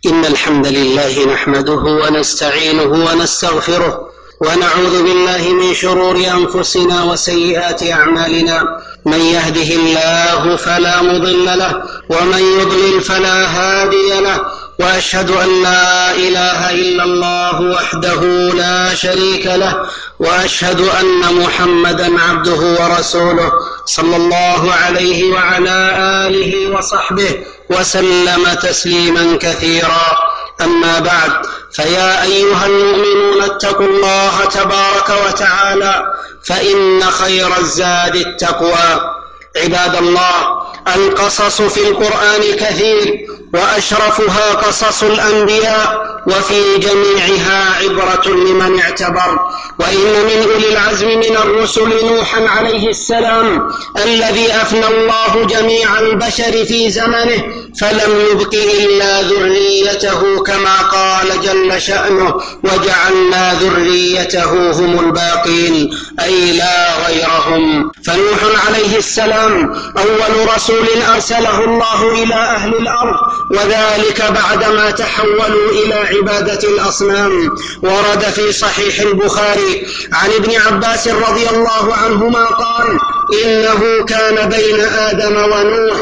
إن الحمد لله نحمده ونستعينه ونستغفره ونعوذ بالله من شرور أنفسنا وسيئات أعمالنا. من يهده الله فلا مضل له ومن يضلل فلا هادي له، وأشهد أن لا إله إلا الله وحده لا شريك له، وأشهد أن محمدا عبده ورسوله صلى الله عليه وعلى آله وصحبه وسلم تسليما كثيرا. أما بعد، فيا أيها المؤمنون اتقوا الله تبارك وتعالى، فإن خير الزاد التقوى. عباد الله، القصص في القرآن كثير، وأشرفها قصص الأنبياء، وفي جميعها عبرة لمن اعتبر. وإن من أولي العزم من الرسل نوحا عليه السلام، الذي أفنى الله جميع البشر في زمنه، فلم يبق إلا ذريته كما قال جل شأنه: وجعلنا ذريته هم الباقين، أي لا غيرهم. فنوح عليه السلام أول رسول أرسله الله إلى أهل الأرض، وذلك بعدما تحولوا إلى عبادة الأصنام. ورد في صحيح البخاري عن ابن عباس رضي الله عنهما قال: إنه كان بين آدم ونوح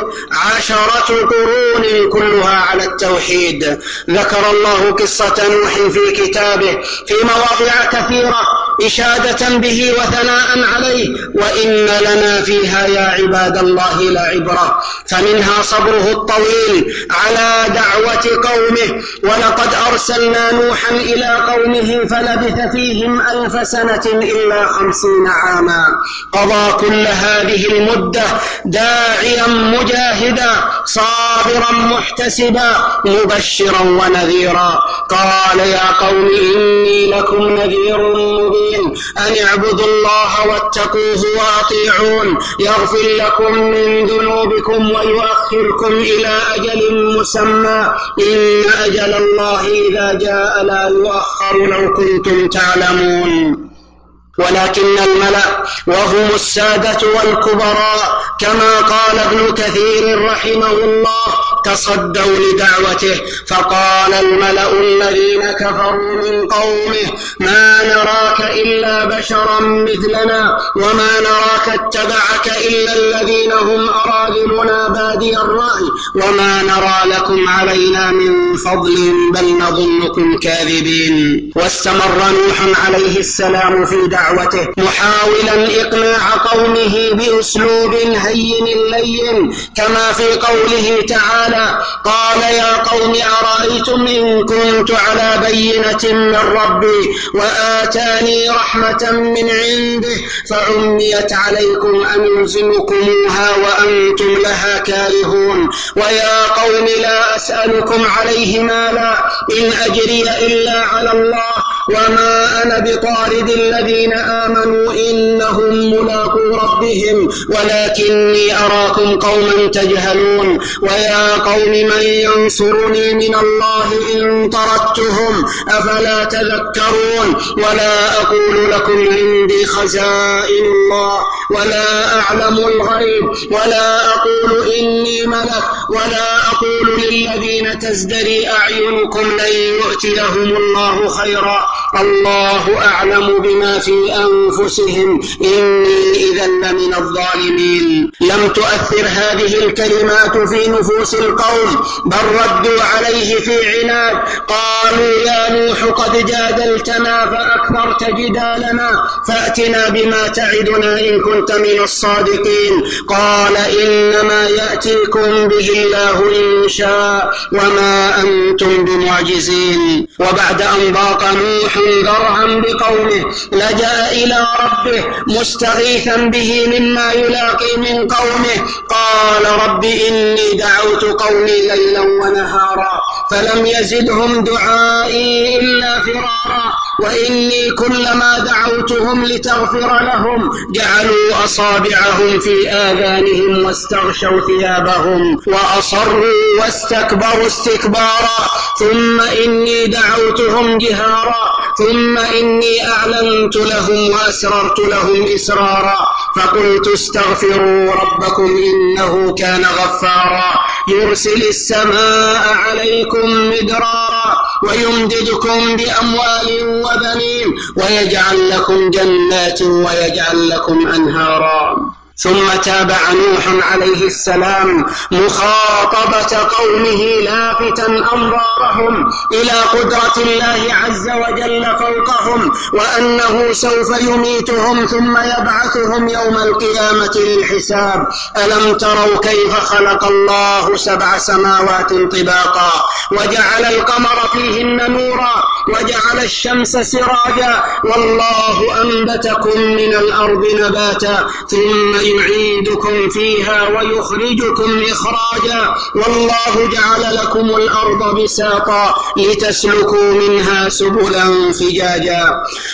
10 قرون كلها على التوحيد. ذكر الله قصة نوح في كتابه في مواضع كثيرة إشادة به وثناء عليه، وإن لنا فيها يا عباد الله لعبرة. فمنها صبره الطويل على دعوة قومه، ولقد أرسلنا نوحا إلى قومه فلبث فيهم 1000 سنة إلا 50 عاما. قضى كل هذه المدة داعيا مجاهدا صابرا محتسبا مبشرا ونذيرا. قال: يا قوم إني لكم نذير مبين، أن اعبدوا الله واتقوه وأطيعون، يغفر لكم من ذنوبكم ويؤخركم إلى أجل مسمى، إن أجل الله إذا جاء لا يؤخر لو كنتم تعلمون. ولكن الملأ وهم السادة والكبراء كما قال ابن كثير رحمه الله تصدوا لدعوته، فقال الملأ الذين كفروا من قومه: ما نراك إلا بشرا مثلنا، وما نراك اتبعك إلا الذين هم أراذلنا بادي الرأي، وما نرى لكم علينا من فضل بل نظنكم كاذبين. واستمر نوح عليه السلام في دعوته محاولا إقناع قومه بأسلوب هين لين، كما في قوله تعالى: قال: يا قوم أرأيتم إن كنت على بينة من ربي وآتاني رحمة من عنده فعميت عليكم أنلزمكموها وأنتم لها كارهون. ويا قوم لا أسألكم عليه مالا، إن أجري إلا على الله، وما أنا بطارد الذين آمنوا إنهم ملاقو ربهم، ولكني أراكم قوما تجهلون. ويا قوم من ينصرني من الله إن طردتهم، أفلا تذكرون. ولا أقول لكم عندي خزائن الله ولا أعلم الغيب، ولا أقول إني ملك، ولا أقول للذين تزدري أعينكم لن يؤتيهم الله خيرا، الله أعلم بما في أنفسهم إني إذا لمن الظالمين. لم تؤثر هذه الكلمات في نفوس القوم، بل ردوا عليه في عناد. قالوا: يا نوح قد جادلتنا فأكثرت جدالنا، فأتنا بما تعدنا إن كنت من الصادقين. قال: إنما يأتيكم به الله إن شاء، وما أنتم بمعجزين. وبعد أن ضاق نوح ذرعا بقومه لجأ إلى ربه مستغيثا به مما يلاقي من قومه. قال: رب إني دعوت قومي ليلا ونهارا فلم يزدهم دعائي إلا فرارا، وإني كلما دعوتهم لتغفر لهم جعلوا أصابعهم في آذانهم واستغشوا ثيابهم وأصروا واستكبروا استكبارا، ثم إني دعوتهم جهارا، ثم إني أعلنت لهم وأسررت لهم إسرارا. فقلت استغفروا ربكم إنه كان غفارا يرسل السماء عليكم مدرارا ويمددكم بأموال وبنين ويجعل لكم جنات ويجعل لكم أنهارا. ثم تابع نوح عليه السلام مخاطبة قومه لافتا أنظارهم إلى قدرة الله عز وجل فوقهم وأنه سوف يميتهم ثم يبعثهم يوم القيامة للحساب. ألم تروا كيف خلق الله 7 سماوات طباقا وجعل القمر فيهن نورا وجعل الشمس سراجا والله أنبتكم من الأرض نباتا ثم يعيدكم فيها ويخرجكم إخراجا والله جعل لكم الأرض بساطا لتسلكوا منها سبلا فجاجا.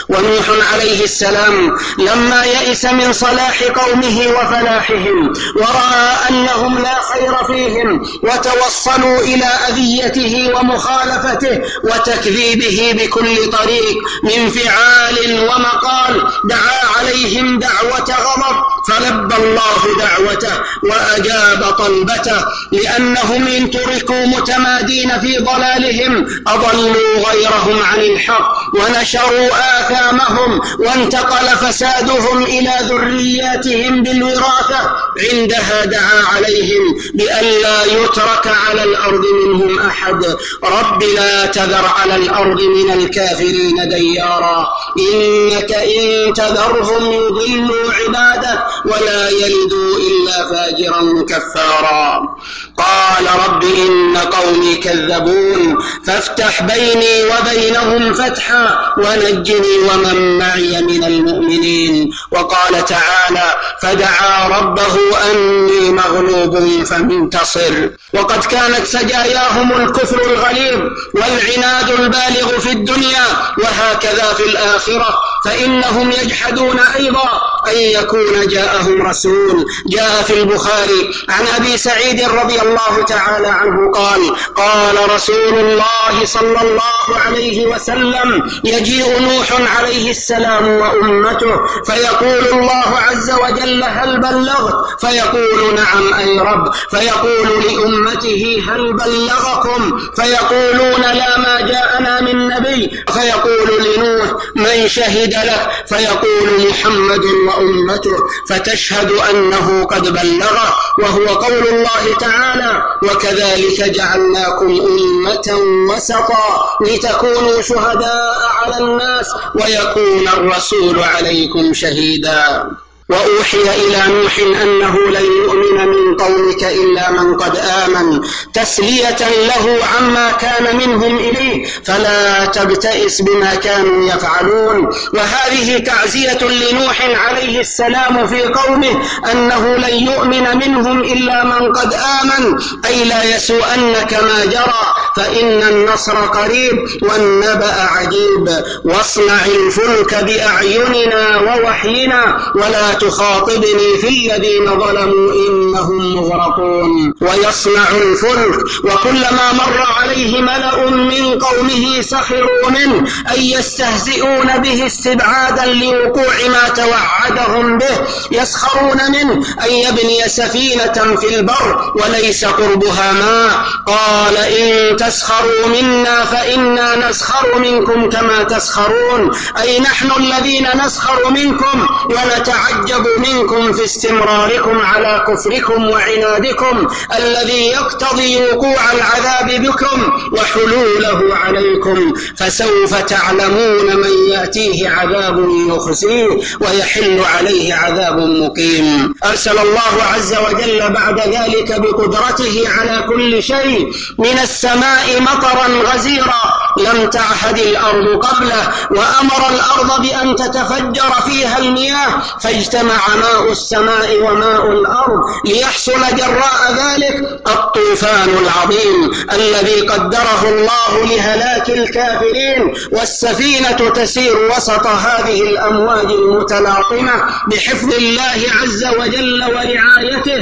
ونوح عليه السلام لما يئس من صلاح قومه وفلاحهم ورأى أنهم لا خير فيهم وتوصلوا إلى أذيته ومخالفته وتكذيبه بكل طريق من فعال ومقال دعا عليهم دعوة غضب فلبى الله دعوته وأجاب طلبته لأنهم إن تركوا متمادين في ضلالهم أضلوا غيرهم عن الحق ونشروا آثامهم وانتقل فسادهم إلى ذرياتهم بالوراثة. عندها دعا عليهم بألا يترك على الأرض منهم أحد رب لا تذر على الأرض من الكافرين ديارا إنك إن تذرهم يضلوا عبادك ولا يلدوا إلا فاجرا كفارا. قال رب إن قومي كذبون فافتح بيني وبينهم فتحا ونجني ومن معي من المؤمنين. وقال تعالى فدعا ربه أني مغلوب فانتصر. وقد كانت سجاياهم الكفر الغليظ والعناد البالغ في الدنيا وهكذا في الآخرة فإنهم يجحدون أيضا أن يكون جاءهم رسول. جاء في البخاري عن أبي سعيد رضي الله تعالى عنه قال قال رسول الله صلى الله عليه وسلم يجيء نوح عليه السلام وأمته فيقول الله عز وجل هل بلغت فيقول نعم أي رب فيقول لأمته هل بلغكم فيقولون لا ما جاءنا من نبي فيقول لنوح من شهد لك فيقول محمد وأمته فتشهد أنه قد بلغ. وهو قول الله تعالى وكذلك جعلناكم أمة وسطا لتكونوا شهداء على الناس ويكون الرسول عليكم شهيدا. وأوحي إلى نوح أنه لن يؤمن من قومك إلا من قد آمن تسلية له عما كان منهم إليه فلا تبتئس بما كانوا يفعلون. وهذه تعزية لنوح عليه السلام في قومه أنه لن يؤمن منهم إلا من قد آمن أي لا يسوءنك ما جرى فإن النصر قريب والنبأ عجيب. واصنع الفلك بأعيننا ووحينا ولا تخاطبني في الذين ظلموا إنهم مغرقون. ويصنع الفلك وكلما مر عليه ملأ من قومه سخروا منه أي يستهزئون به استبعادا لوقوع ما توعدهم به يسخرون منه أن يبني سفينة في البر وليس قربها ماء قال إن تسخروا منا فإنا نسخر منكم كما تسخرون أي نحن الذين نسخر منكم ونتعجب منكم في استمراركم على كفركم وعنادكم الذي يقتضي وقوع العذاب بكم وحلوله عليكم فسوف تعلمون من يأتيه عذاب يخزيه ويحل عليه عذاب مقيم. أرسل الله عز وجل بعد ذلك بقدرته على كل شيء من السماء مطرا غزيرا لم تعهد الأرض قبله وأمر الأرض بأن تتفجر فيها المياه فاجتمع ماء السماء وماء الأرض ليحصل جراء ذلك الطوفان العظيم الذي قدره الله لهلاك الكافرين والسفينة تسير وسط هذه الأمواج المتلاطمة بحفظ الله عز وجل ورعايته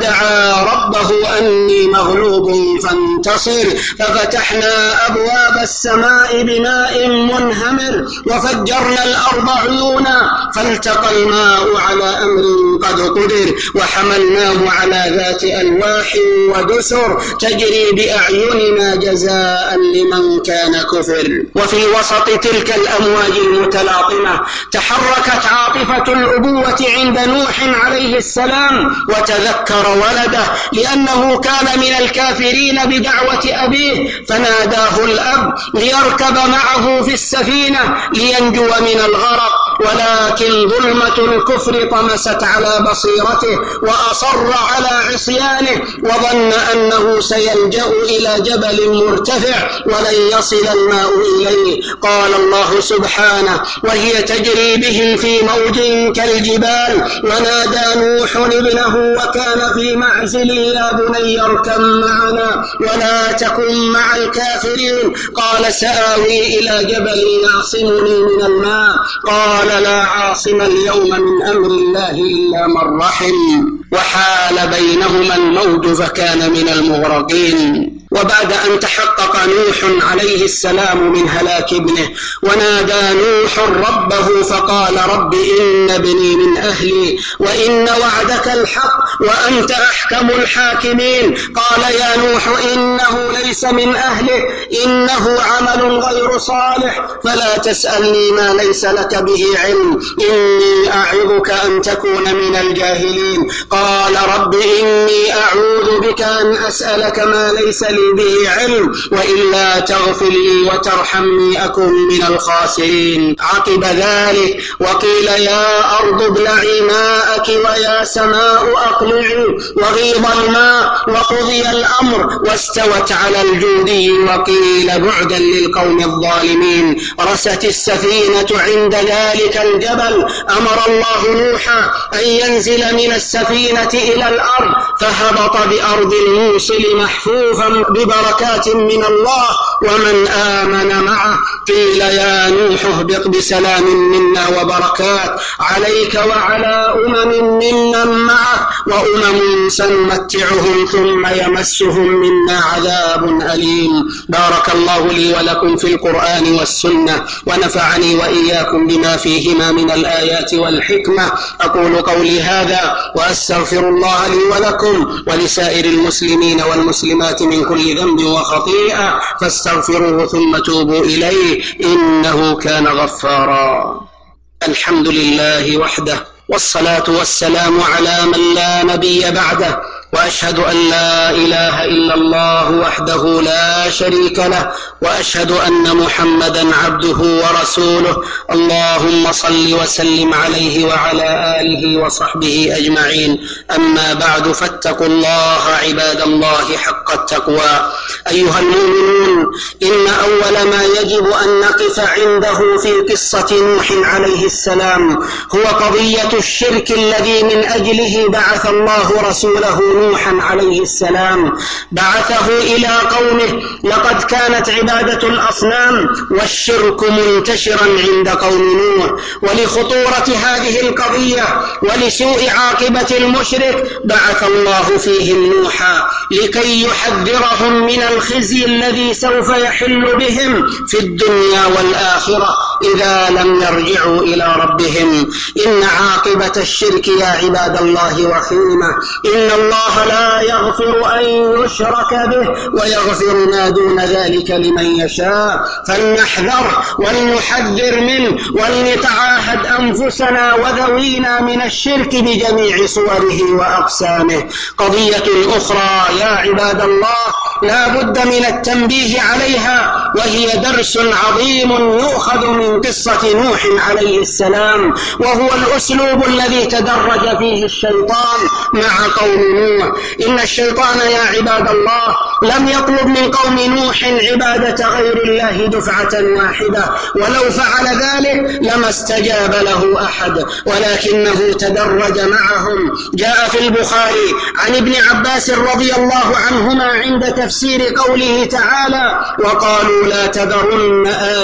فدعا ربه أني مغلوب فانتصر ففتحنا أبواب السماء بماء منهمر وفجرنا الأرض عيونا فالتقى الماء على أمر قد قدر وحملناه على ذات ألواح ودسر تجري بأعيننا جزاء لمن كان كفر. وفي وسط تلك الأمواج المتلاطمة تحركت عاطفة الأبوة عند نوح عليه السلام وتذكر ولده لأنه كان من الكافرين بدعوة أبيه، فناداه الأب ليركب معه في السفينة لينجو من الغرق، ولكن ظلمة الكفر طمست على بصيرته وأصر على عصيانه وظن أنه سيلجأ إلى جبل مرتفع ولن يصل الماء إليه. قال الله سبحانه وهي تجري بهم في موج كالجبال ونادى نوح ابنه وكان في معزل يا بني اركب معنا ولا تكن مع الكافرين. قال سآوي إلى جبل يعصمني من الماء قال لا عاصم اليوم من أمر الله إلا من رحم وحال بينهما الموج فكان من المغرقين. وبعد أن تحقق نوح عليه السلام من هلاك ابنه ونادى نوح ربه فقال رب إن ابني من أهلي وإن وعدك الحق وأنت أحكم الحاكمين. قال يا نوح إنه ليس من أهله إنه عمل غير صالح فلا تسألني ما ليس لك به علم إني أعظك أن تكون من الجاهلين. قال رب إني أعوذ بك أن أسألك ما ليس لي به علم وإلا تغفر لي وترحمني أكن من الخاسرين. عقب ذلك وقيل يا أرض ابلعي ماءك ويا سماء أقلعي وغيض الماء وقضي الأمر واستوت على الجودي وقيل بعدا للقوم الظالمين. رست السفينة عند ذلك الجبل أمر الله نوحا أن ينزل من السفينة إلى الأرض فهبط بأرض الموصل محفوفا ببركات من الله ومن آمن معه. قيل يا نوح اهبط بسلام منا وبركات عليك وعلى أمم ممن معك وأمم سنمتعهم ثم يمسهم منا عذاب أليم. بارك الله لي ولكم في القرآن والسنة ونفعني وإياكم بما فيهما من الآيات والحكمة. أقول قولي هذا وأستغفر الله لي ولكم ولسائر المسلمين والمسلمات من كل ذنب وخطيئة فاستغفروه ثم توبوا إليه إنه كان غفارا. الحمد لله وحده والصلاة والسلام على من لا نبي بعده وأشهد أن لا إله إلا الله وحده لا شريك له وأشهد أن محمدا عبده ورسوله. اللهم صل وسلم عليه وعلى آله وصحبه أجمعين. أما بعد فاتقوا الله عباد الله حق التقوى. أيها المؤمنون إن أول ما يجب أن نقف عنده في قصة نوح عليه السلام هو قضية الشرك الذي من أجله بعث الله رسوله نوحا عليه السلام. بعثه إلى قومه. لقد كانت عبادة الأصنام والشرك منتشرا عند قوم نوح، ولخطورة هذه القضية ولسوء عاقبة المشرك بعث الله فيهم نوحا لكي يحذرهم من الخزي الذي سوف يحل بهم في الدنيا والآخرة إذا لم يرجعوا إلى ربهم. إن عاقبة الشرك يا عباد الله وخيمة. إن الله لا يغفر أن يشرك به ويغفر ما دون ذلك لمن يشاء. فلنحذر ولنحذر منه ولنتعاهد أنفسنا وذوينا من الشرك بجميع صوره وأقسامه. قضية أخرى يا عباد الله لا بد من التنبيه عليها وهي درس عظيم يؤخذ من قصة نوح عليه السلام، وهو الأسلوب الذي تدرج فيه الشيطان مع قوم نوح. إن الشيطان يا عباد الله لم يطلب من قوم نوح عبادة غير الله دفعة واحدة، ولو فعل ذلك لما استجاب له أحد، ولكنه تدرج معهم. جاء في البخاري عن ابن عباس رضي الله عنهما عند تفسير قوله تعالى: وقالوا لا تذرن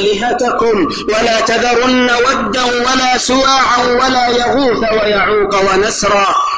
آلهتكم ولا تذرن ودا ولا سواعا ولا يغوث ويعوق ونسرا.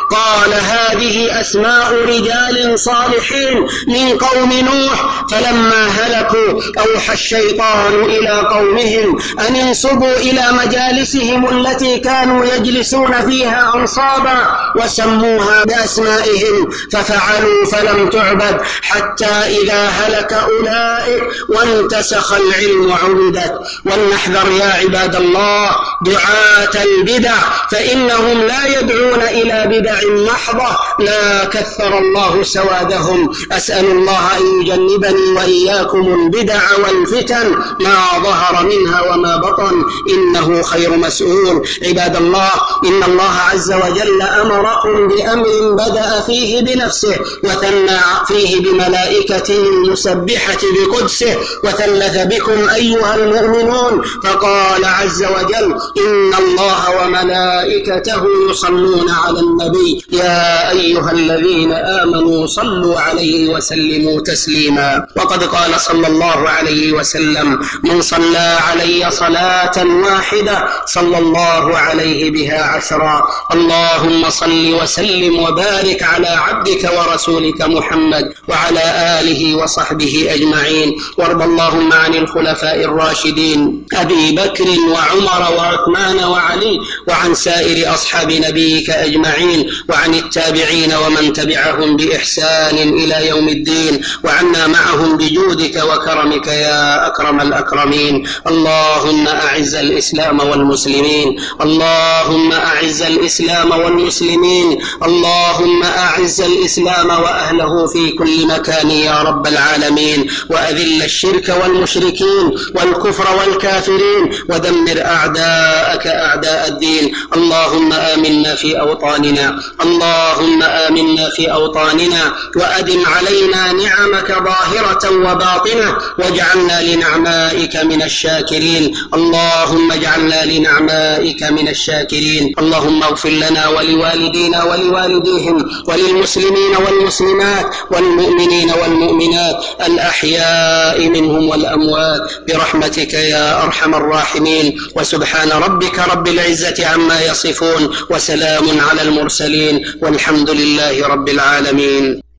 قال هذه أسماء رجال صالحين من قوم نوح فلما هلكوا أوحى الشيطان إلى قومهم أن انصبوا إلى مجالسهم التي كانوا يجلسون فيها أنصابا وسموها بأسمائهم ففعلوا فلم تعبد حتى إذا هلك أولئك وانتسخ العلم عبدت. ولنحذر يا عباد الله دعاة البدع فإنهم لا يدعون إلى بدع محضة لا كثر الله سوادهم. أسأل الله أن يجنبني وإياكم البدع والفتن ما ظهر منها وما بطن إنه خير مسؤول. عباد الله إن الله عز وجل أمركم بأمر بدأ فيه بنفسه وثنى فيه بملائكته المسبحة بقدسه وثلث بكم أيها المؤمنون فقال عز وجل إن الله وملائكته يصلون على النبي يا أيها الذين آمنوا صلوا عليه وسلموا تسليما. وقد قال صلى الله عليه وسلم من صلى علي صلاة واحدة صلى الله عليه بها 10. اللهم صل وسلم وبارك على عبدك ورسولك محمد وعلى آله وصحبه أجمعين. وارض اللهم عن الخلفاء الراشدين أبي بكر وعمر وعثمان وعلي وعن سائر أصحاب نبيك أجمعين وعن التابعين ومن تبعهم بإحسان إلى يوم الدين وعنا معهم بجودك وكرمك يا أكرم الأكرمين. اللهم أعز الإسلام والمسلمين اللهم أعز الإسلام والمسلمين اللهم أعز الإسلام وأهله في كل مكان يا رب العالمين وأذل الشرك والمشركين والكفر والكافرين ودمر أعداءك أعداء الدين. اللهم آمنا في أوطاننا اللهم آمنا في أوطاننا وأدم علينا نعمك ظاهرة وباطنة واجعلنا لنعمائك من الشاكرين. اللهم اجعلنا لنعمائك من الشاكرين. اللهم اغفر لنا ولوالدينا ولوالديهم وللمسلمين والمسلمات والمؤمنين والمؤمنات الأحياء منهم والأموات برحمتك يا أرحم الراحمين. وسبحان ربك رب العزة عما يصفون وسلام على المرسلين والحمد لله رب العالمين.